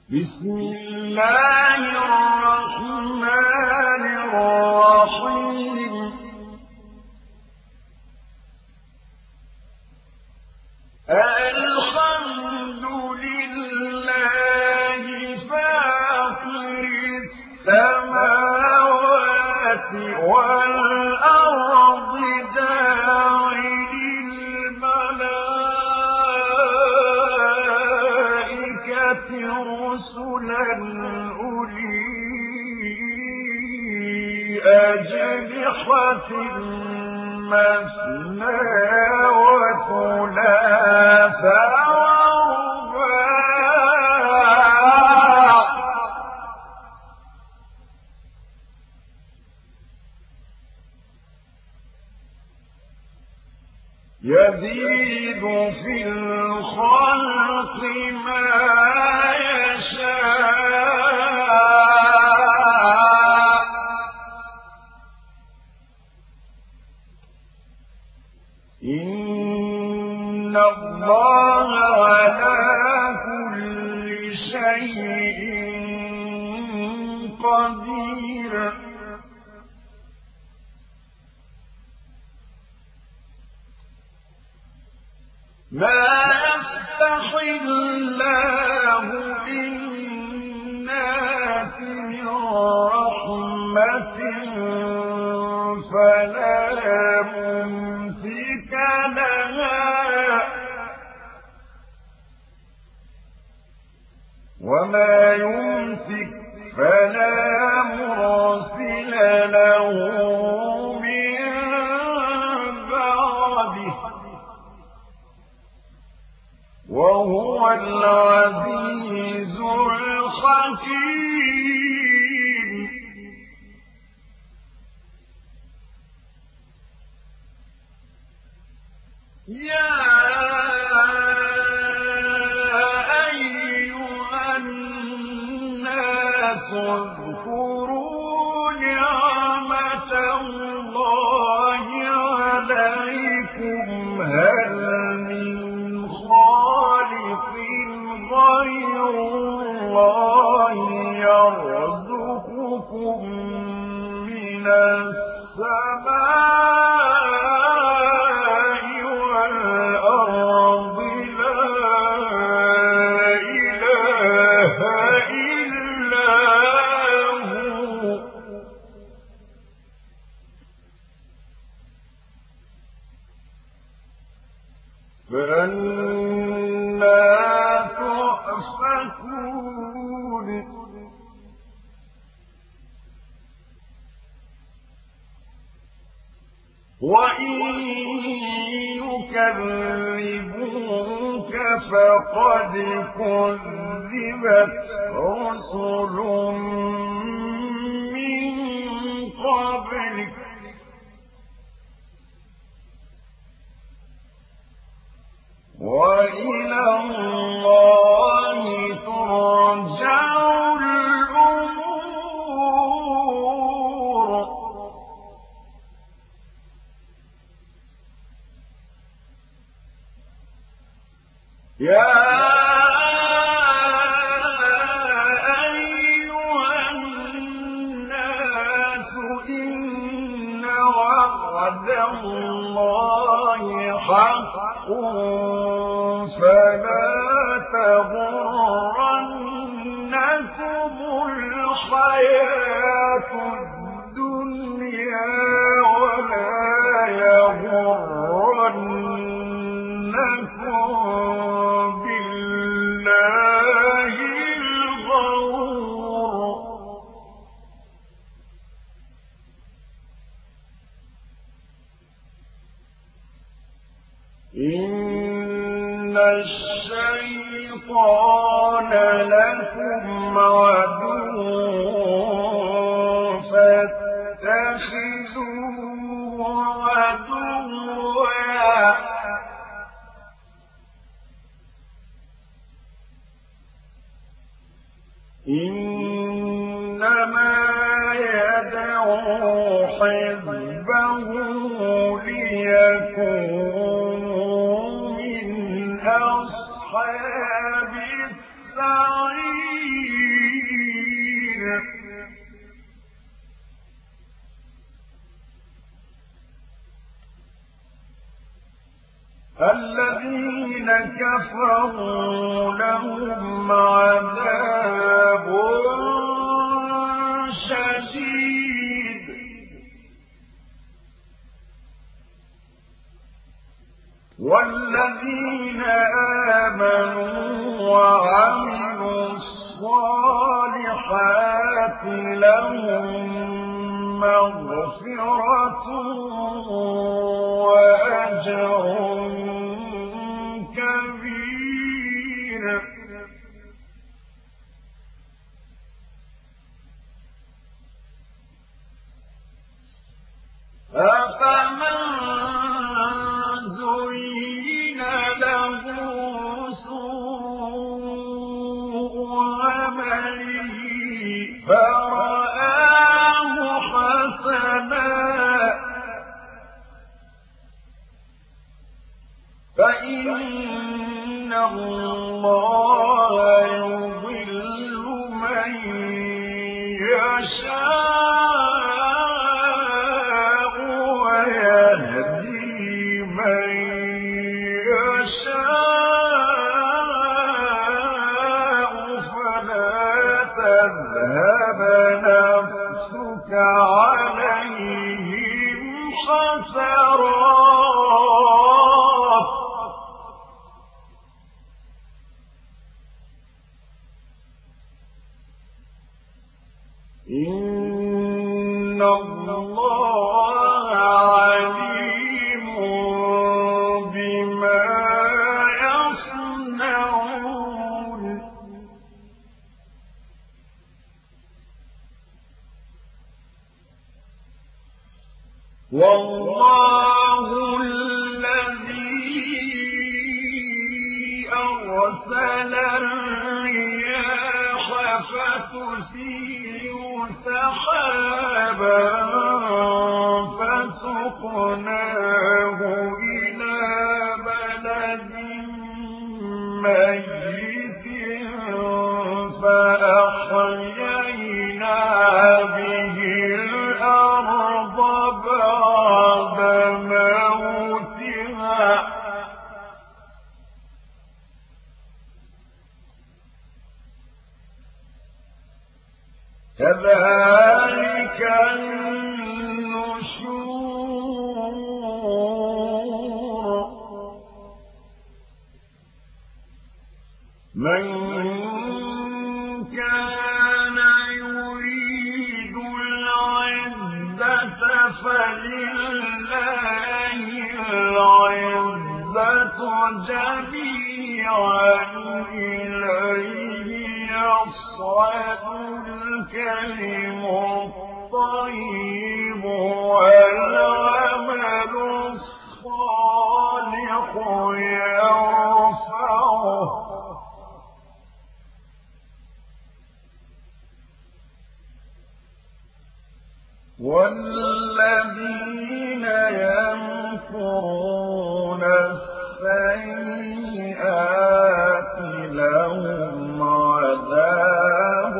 بسم الله الرحمن الرحيم الحمد لله فاطر السماوات والأرض جاعل الملائكة رسلا أولي أجنحة مثنى وثلاث ورباع يزيد في الخلق ما يشاء إن الله على كل شيء قدير ما يفتح الله للناس من رحمة فلا ممسك لها وما يمسك فلا مرسل له من بعده وهو العزيز الحكيم يا أيها الناس اذكروا نعمة الله عليكم هل من خالق غير الله يرزقكم من السماء والأرض لا إله إلا هو فأنى تؤفكون وإن يكذبوك فقد كذبت رسل من قبلك وإلى الله ترجع الأمور يا أيها الناس إن وعد الله حق فلا تغرنكم الحياة الدنيا ولا يغرنكم بالله الغرور إن الشيطان لكم عدو فاتخذوه عدوا إنما يدعو حزبه ليكونوا من أصحاب السعير الذين كفروا لهم عذاب شديد والذين آمنوا وعملوا الصالحات لهم مغفرة وأجر كبير أفمن زين له سوء عمله فرآه حسنا فإن الله يضل من يشاء ويهدي من يشاء فلا تذهب نفسك عليهم حسرات إن الله عليم بما يصنعون والله الذي أرسل الرياح فتثير سحابا فسقناه إلى بلد ميت فأحيينا به الأرض بعد موتها كذلك النشور من كان يريد العزة فلله العزة جميعا إليه يصعد الكلم الطيب والعمل الصالح يرفعه والذين يمكرون السيئات لهم عذاب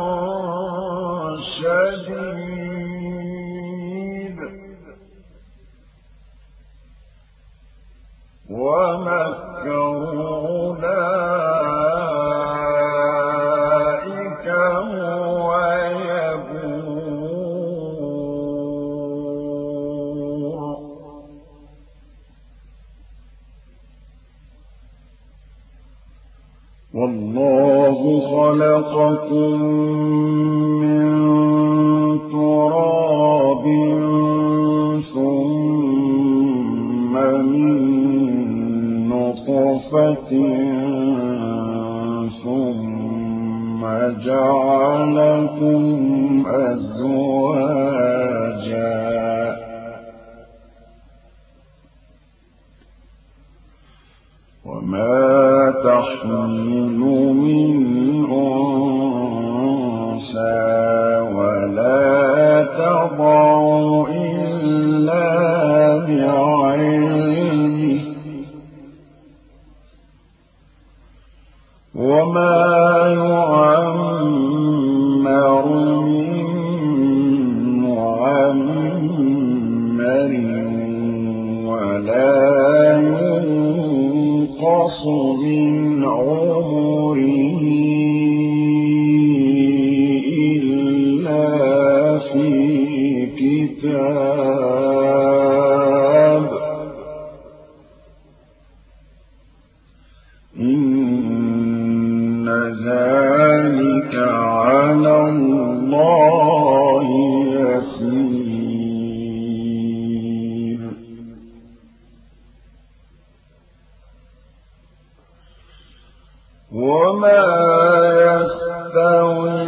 شديد ومكروا أولئك هو يبور والله خلقكم من تراب ثم من نطفة ثم جعلكم أزواجا وما تحمل من أنثى ولا تضع إلا بعلمه وما يعمر من معمر ولا ينقص ذلك على الله يسير. وما يستوي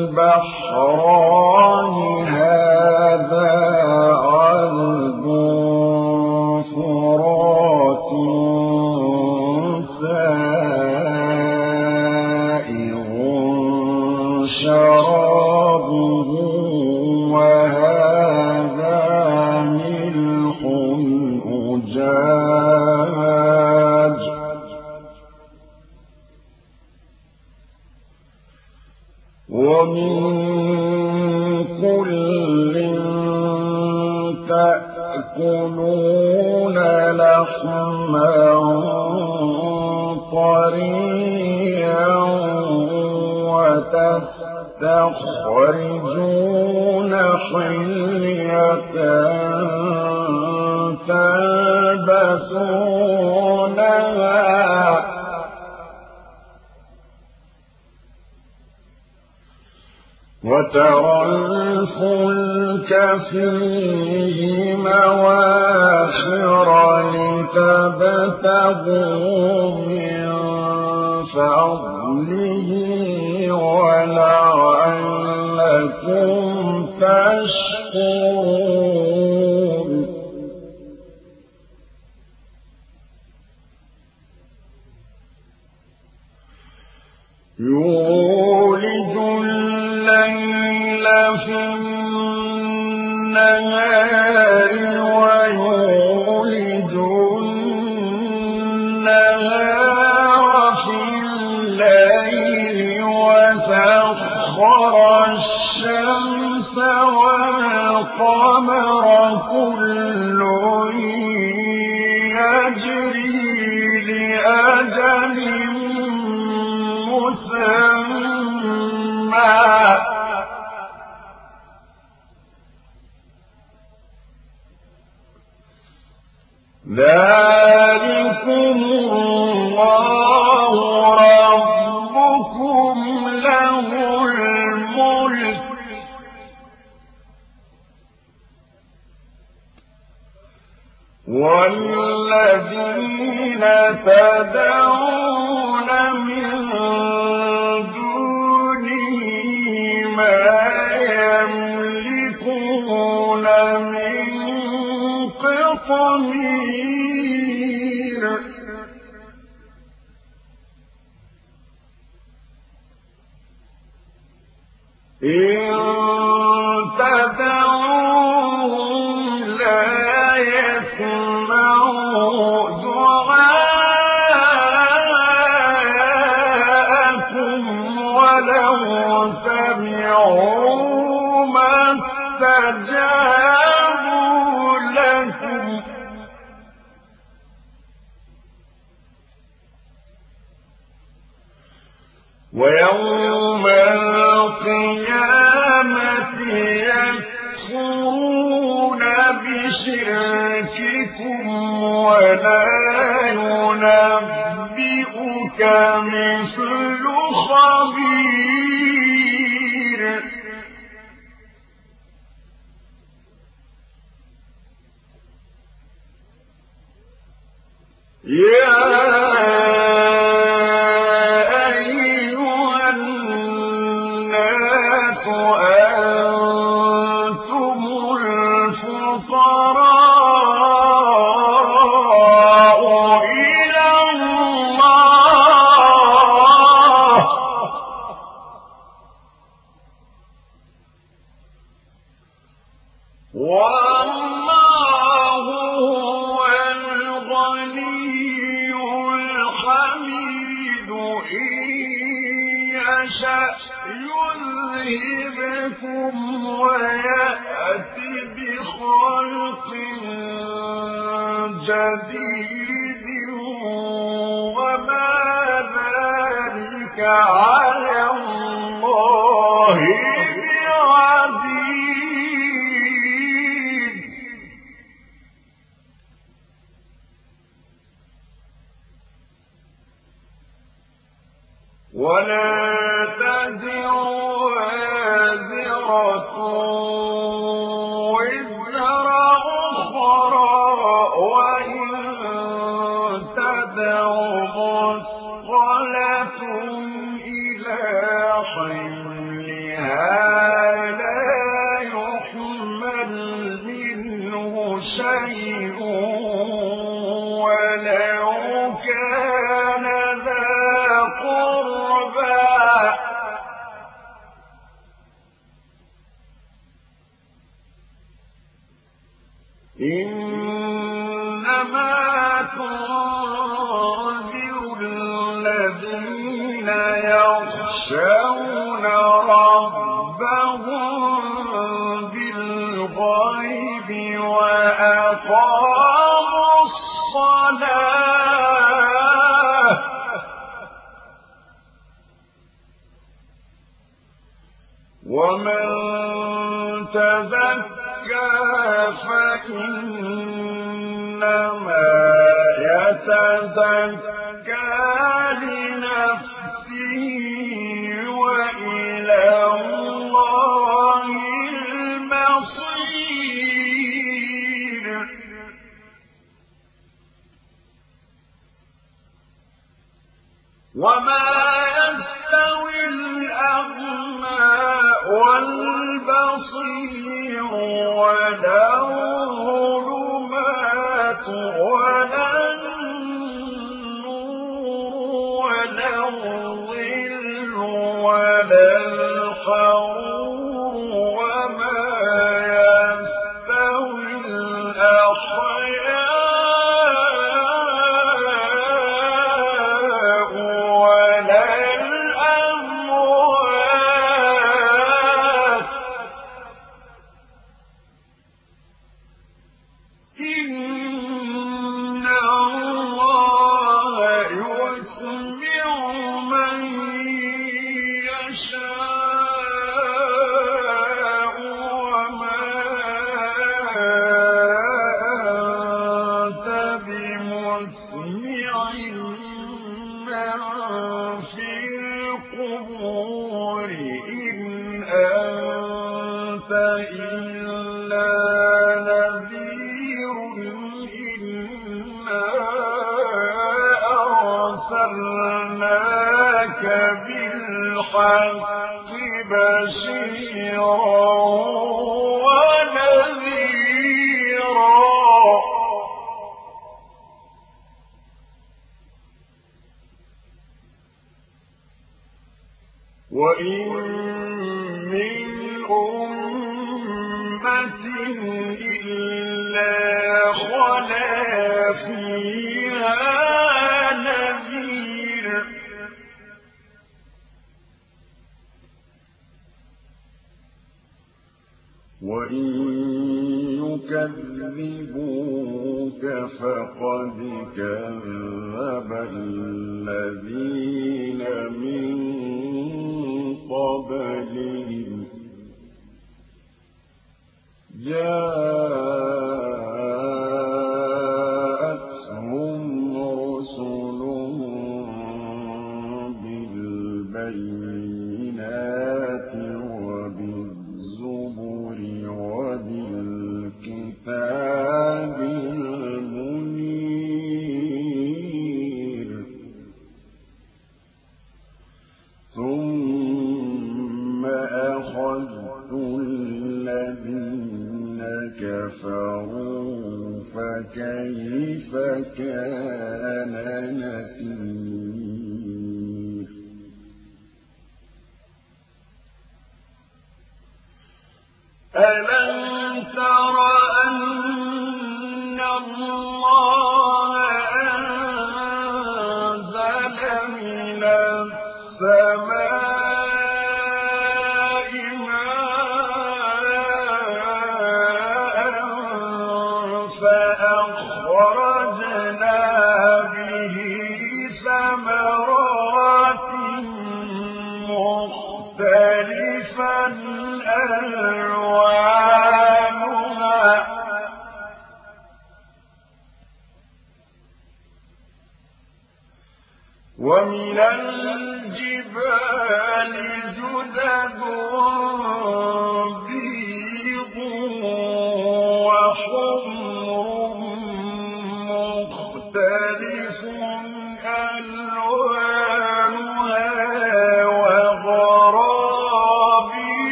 البحران هذا عذب فرات سائغ شرابه وهذا ملح أجاج ومن كل تأكلون لحما طريا وتستخرجون حلية تلبسونها وترى الفلك فيه مواخر لتبتغوا من فضله ولعلكم تشكرون. يولج الليل في النهار ويولج النهار في الليل وسخر الشمس والقمر كل يجري لأجل مسمى ذلكم الله ربكم له الملك والذين تدعون من دونه ما يملكون من قطمير إن تدعوهم لا يسمعوا دعاءكم ولو سمعوا ما استجابوا لكم ويوم القيامة يكفرون بشرككم ولا ينبئك مثل خبير. يا أيها الناس أنتم الفقراء إلى الله والله هو الغني الحميد. إن يشأ يذهبكم ويأتي بخلق جديد وما ذلك على الله بعزيز. ولا تزر وازرة وزر أخرى وإن تدع مثقلة إلى حملها لا يحمل منه شيء ولو كان ذا قربى إنما تنذر الذين يخشون ربهم بالغيب وأقاموا الصلاة ومن تزكى فإنما يتزكى لنفسه وإلى الله المصير وما يستوي الأعمى والبصير ولا الظلمات ولا النور ولا الظل ولا الحرور وما يستوي الأحياء ولا الأموات إن الله يسمع من يشاء وما أنت بمسمع من في القبور إن أنت إلا نذير إنا أرسلناك بالحق بشيرا ونذيرا وإن من أمة إلا خلا فيها نذير وإن يكذبوك فقد كذب الذين من قبلهم جاءتهم رسلهم بالبينات وبالزبر وبالكتاب المنير ثم أخذت الذين كفروا فكيف كان نكير ألم تر أن الله أنزل من السماء ماء فأخرجنا به ثمرات مختلفا ألوانها ومن الجبال جدد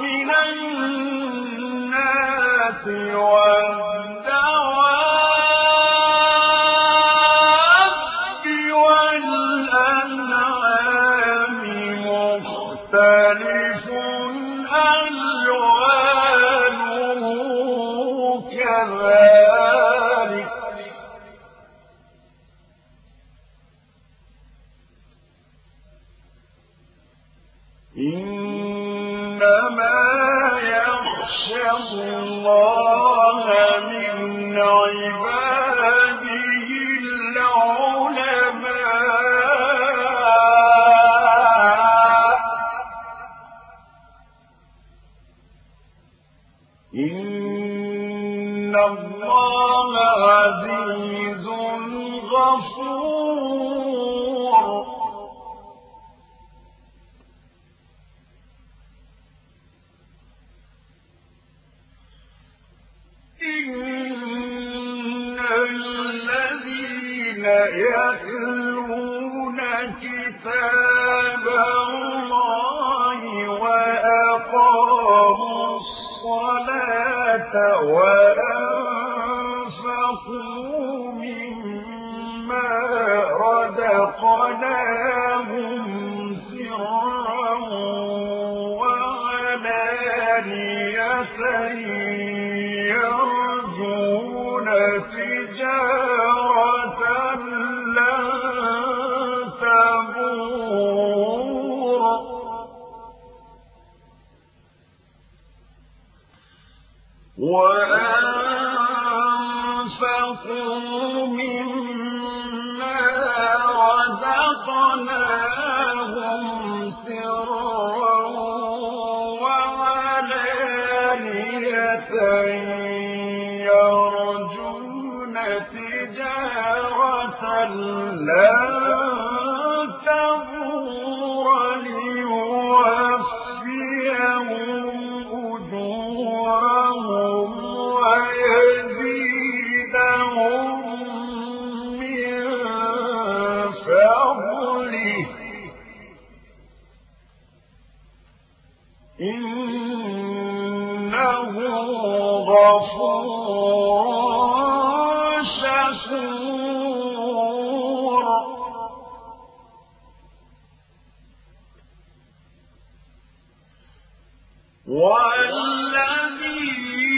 ومن الناس والدواب والأنعام مختلف ألوانه كذلك إنما يخشى الله من عباده العلماء إن الله عزيز غفور إن الذين يتلون كتاب الله وأقاموا الصلاة وأنفقوا مما رزقناهم سرا وعلانية يرجون تجارة لن تبور وأنفقوا مما رزقناهم سرا وعلانية يرجون تجارة لن تبور ليوفيهم أجورهم ويزيدهم من فضله إنه غفور شكور والذي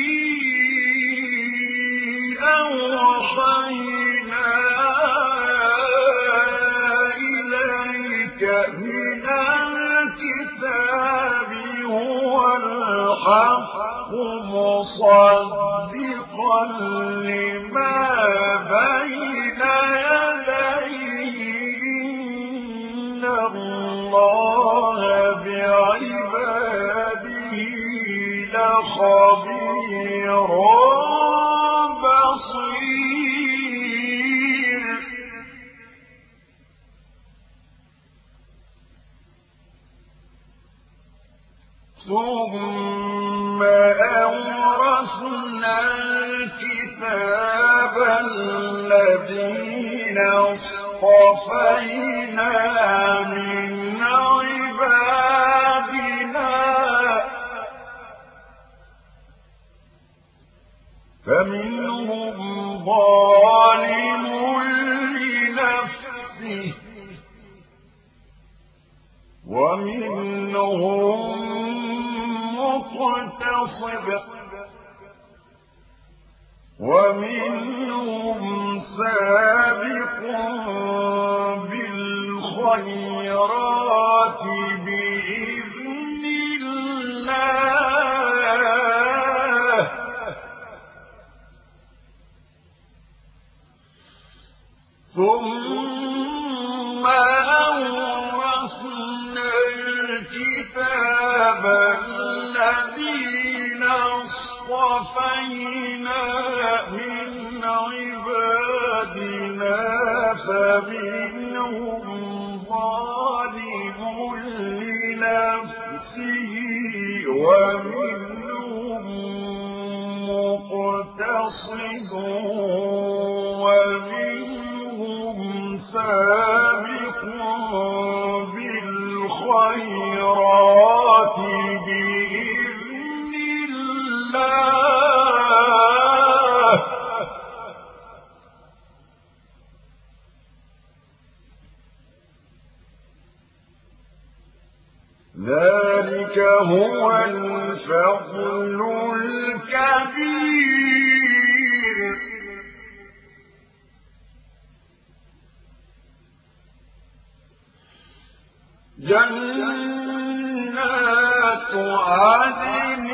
أوحينا إليك من الكتاب هو الحق مصدقا لما بين يديه إن الله بعباده لخبير بصير ثم أورثنا الكتاب الذين اصطفينا من عبادنا فمنهم ظالم لنفسه ومنهم مقتصد ومنهم سابق بالخيرات بإذن الله ثم أورثنا الكتاب الذين اصطفينا من عبادنا فمنهم ظالم لنفسه ومنهم مقتصد ومنهم سابق بالخيرات بإذن ذلك هو الفضل الكبير. جنات عدن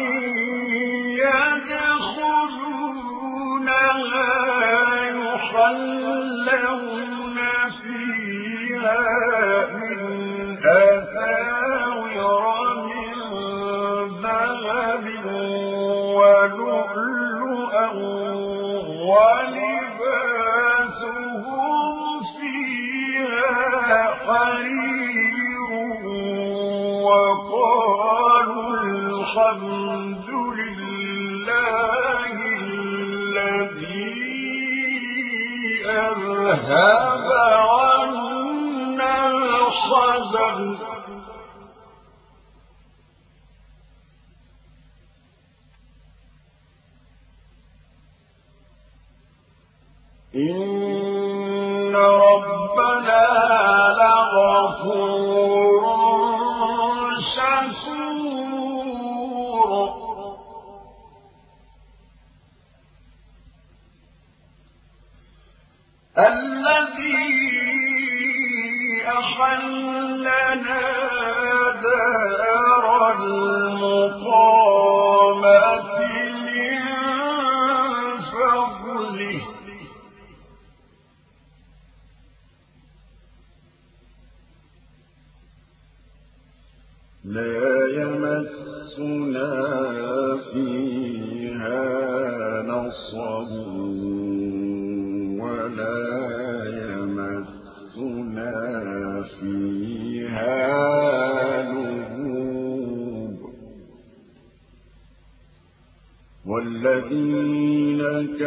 يدخلونها يحلون فيها من أساور من ذهب ولؤلؤا ولباسهم فيها حرير وقالوا الحمد لله الذي أذهب عنا الحزن إن ربنا لغفور شكور. الذي أحلنا دار المقامة من فضله لا يمسنا فيها نصب ولا يمسنا فيها لغوب. والذين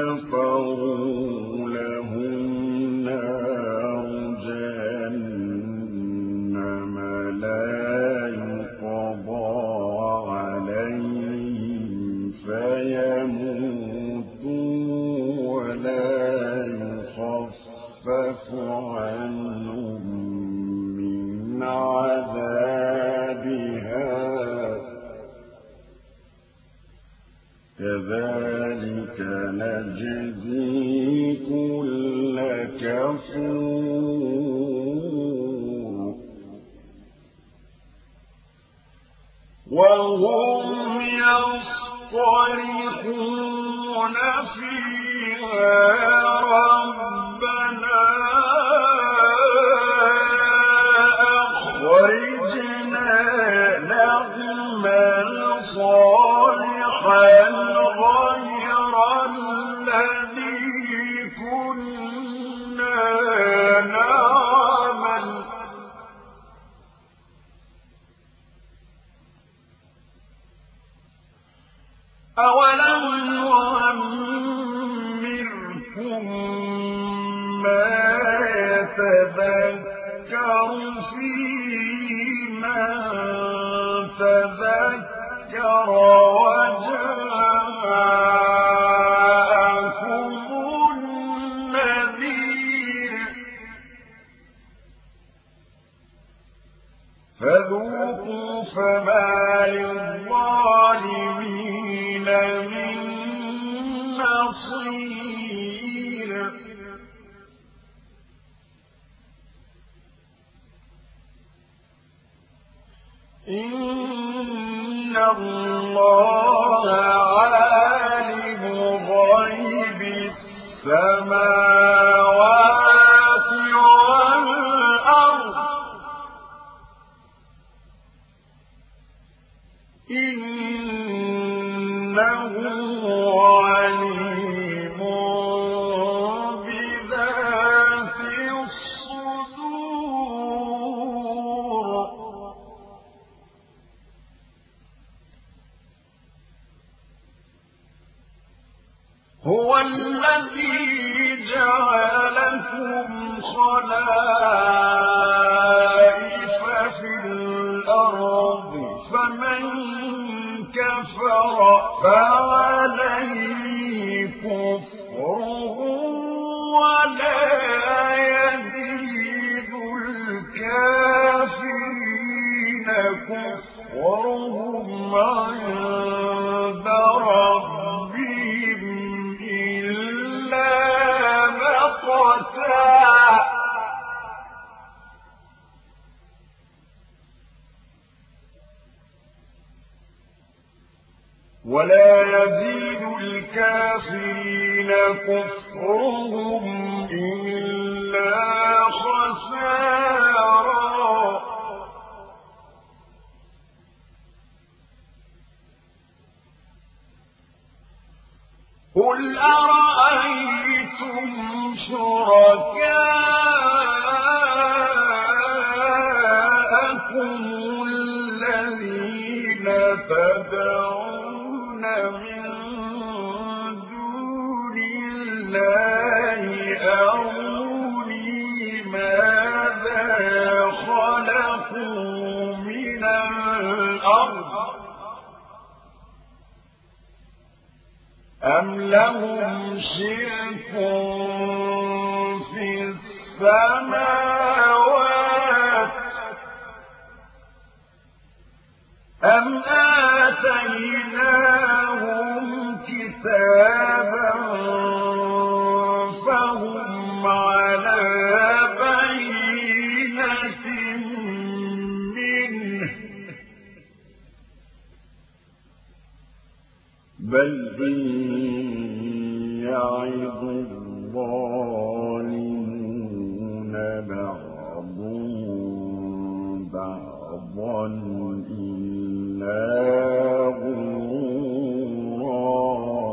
كفروا لهم نار جهنم لا يقضى عليهم فيموتوا ولا يخفف عنهم من عذابها كذلك نجزي كل كفور. وهم يصطرخون فيها ربنا أخرجنا نعمل صالحا غير الذي كنا نعمل أولم نعمركم ما يتذكر فيه من تذكر وجاءكم النذير فذوقوا فما للظالمين من نصير. إن الله عالم غيب السماوات والأرض إنه عليم بذات الصدور. هو الذي جعلكم خلائف في الأرض فمن كفر فعليه كفره ولا يزيد الكافرين كفره عبثا ولا يزيد الكافرين كفرهم إلا خسارا قل أرأيتم شركاءكم الذين تدعون من دون الله أروني ماذا خلقوا من الأرض أم لهم شرك في السماوات أم آتيناهم كتابا فهم على بينة منه بل إن يعظ الظالمون بعضهم بعضا إلا غرورا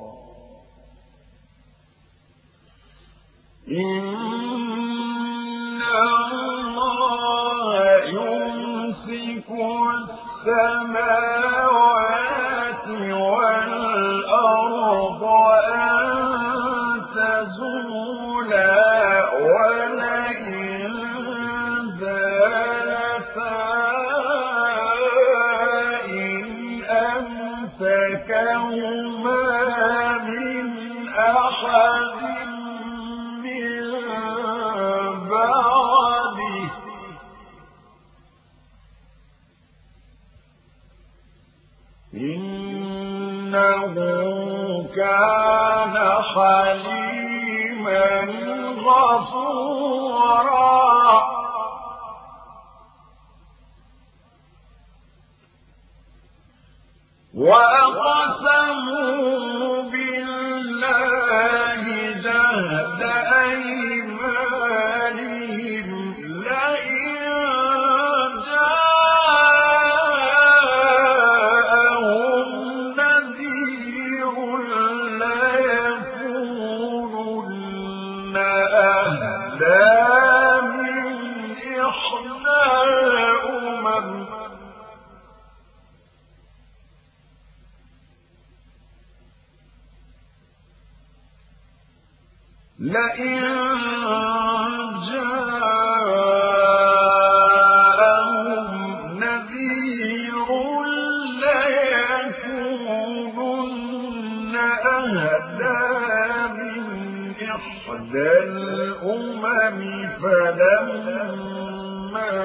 إن الله يمسك السماوات والأرض أن تزولا ولئن زالتا إن أمسكهما من أحد من بعده إنه كان حليما غفورا وأقسموا بالله جهد أيمانهم لئن جاءهم نذير ليكونن أهدى من إحدى الأمم لئن جاءهم نذير ليكونن أهدى من إحدى الأمم فلما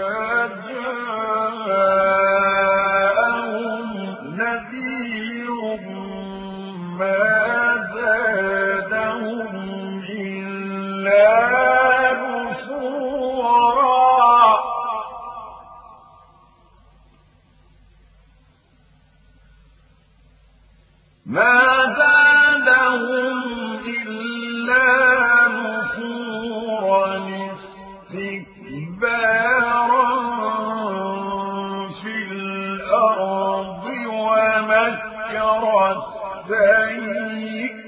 جاءهم نذير ما زادهم إلا نفورا ما زادهم إلا نفورا استكبارا في الأرض ومكر السيء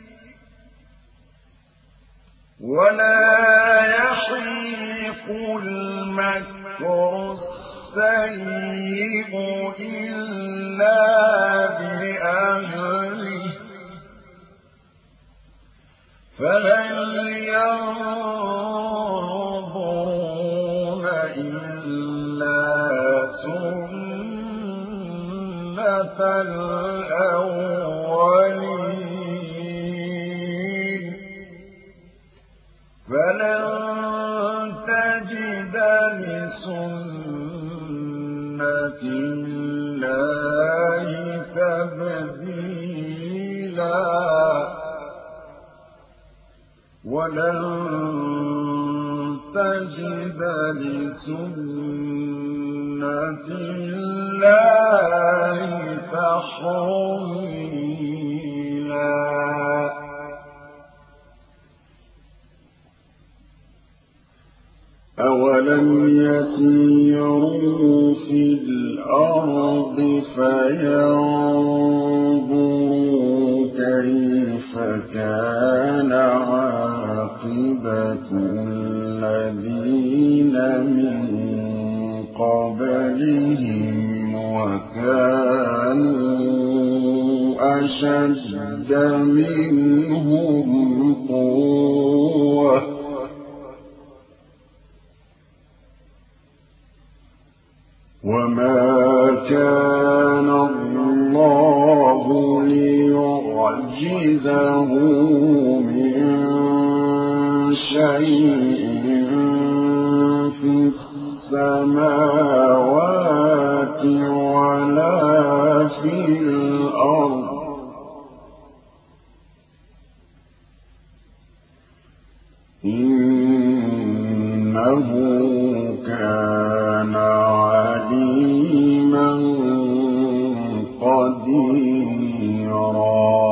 ولا يحيق المكر السيء إلا بأهله فهل ينظرون إلا سنة الأولين فلن تجد لسنة الله تبديلا ولن تجد لسنة الله تحويلا أولم يسيروا في الأرض فينظروا كيف كان عاقبة الذين من قبلهم وكانوا أشد منهم قوة وما كان الله ليعجزه من شيء في السماوات ولا في الأرض إنه كان عليما قديرا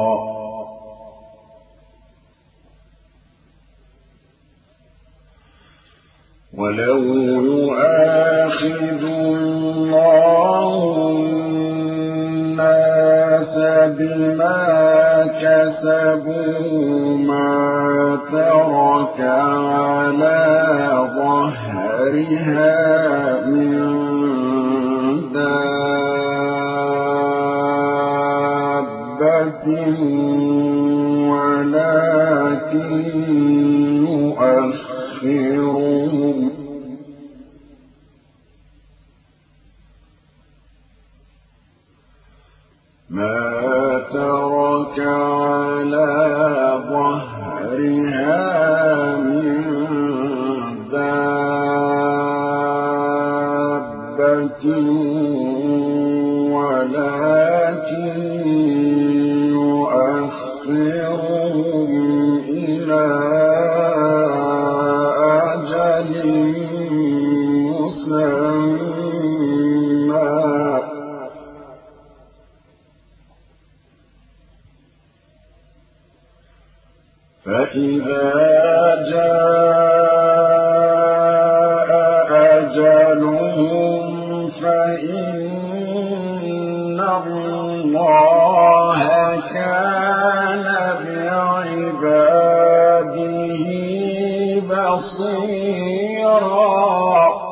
ولو يؤاخذ الله الناس بما كسبوا ما ترك على ظهرها من دابة ولكن يؤخرهم ما ترك على ظهرها من دابة ولكن يؤخرهم إلى أجل مسمى فإذا جاء أجلهم فإن الله كان بعباده بصيرا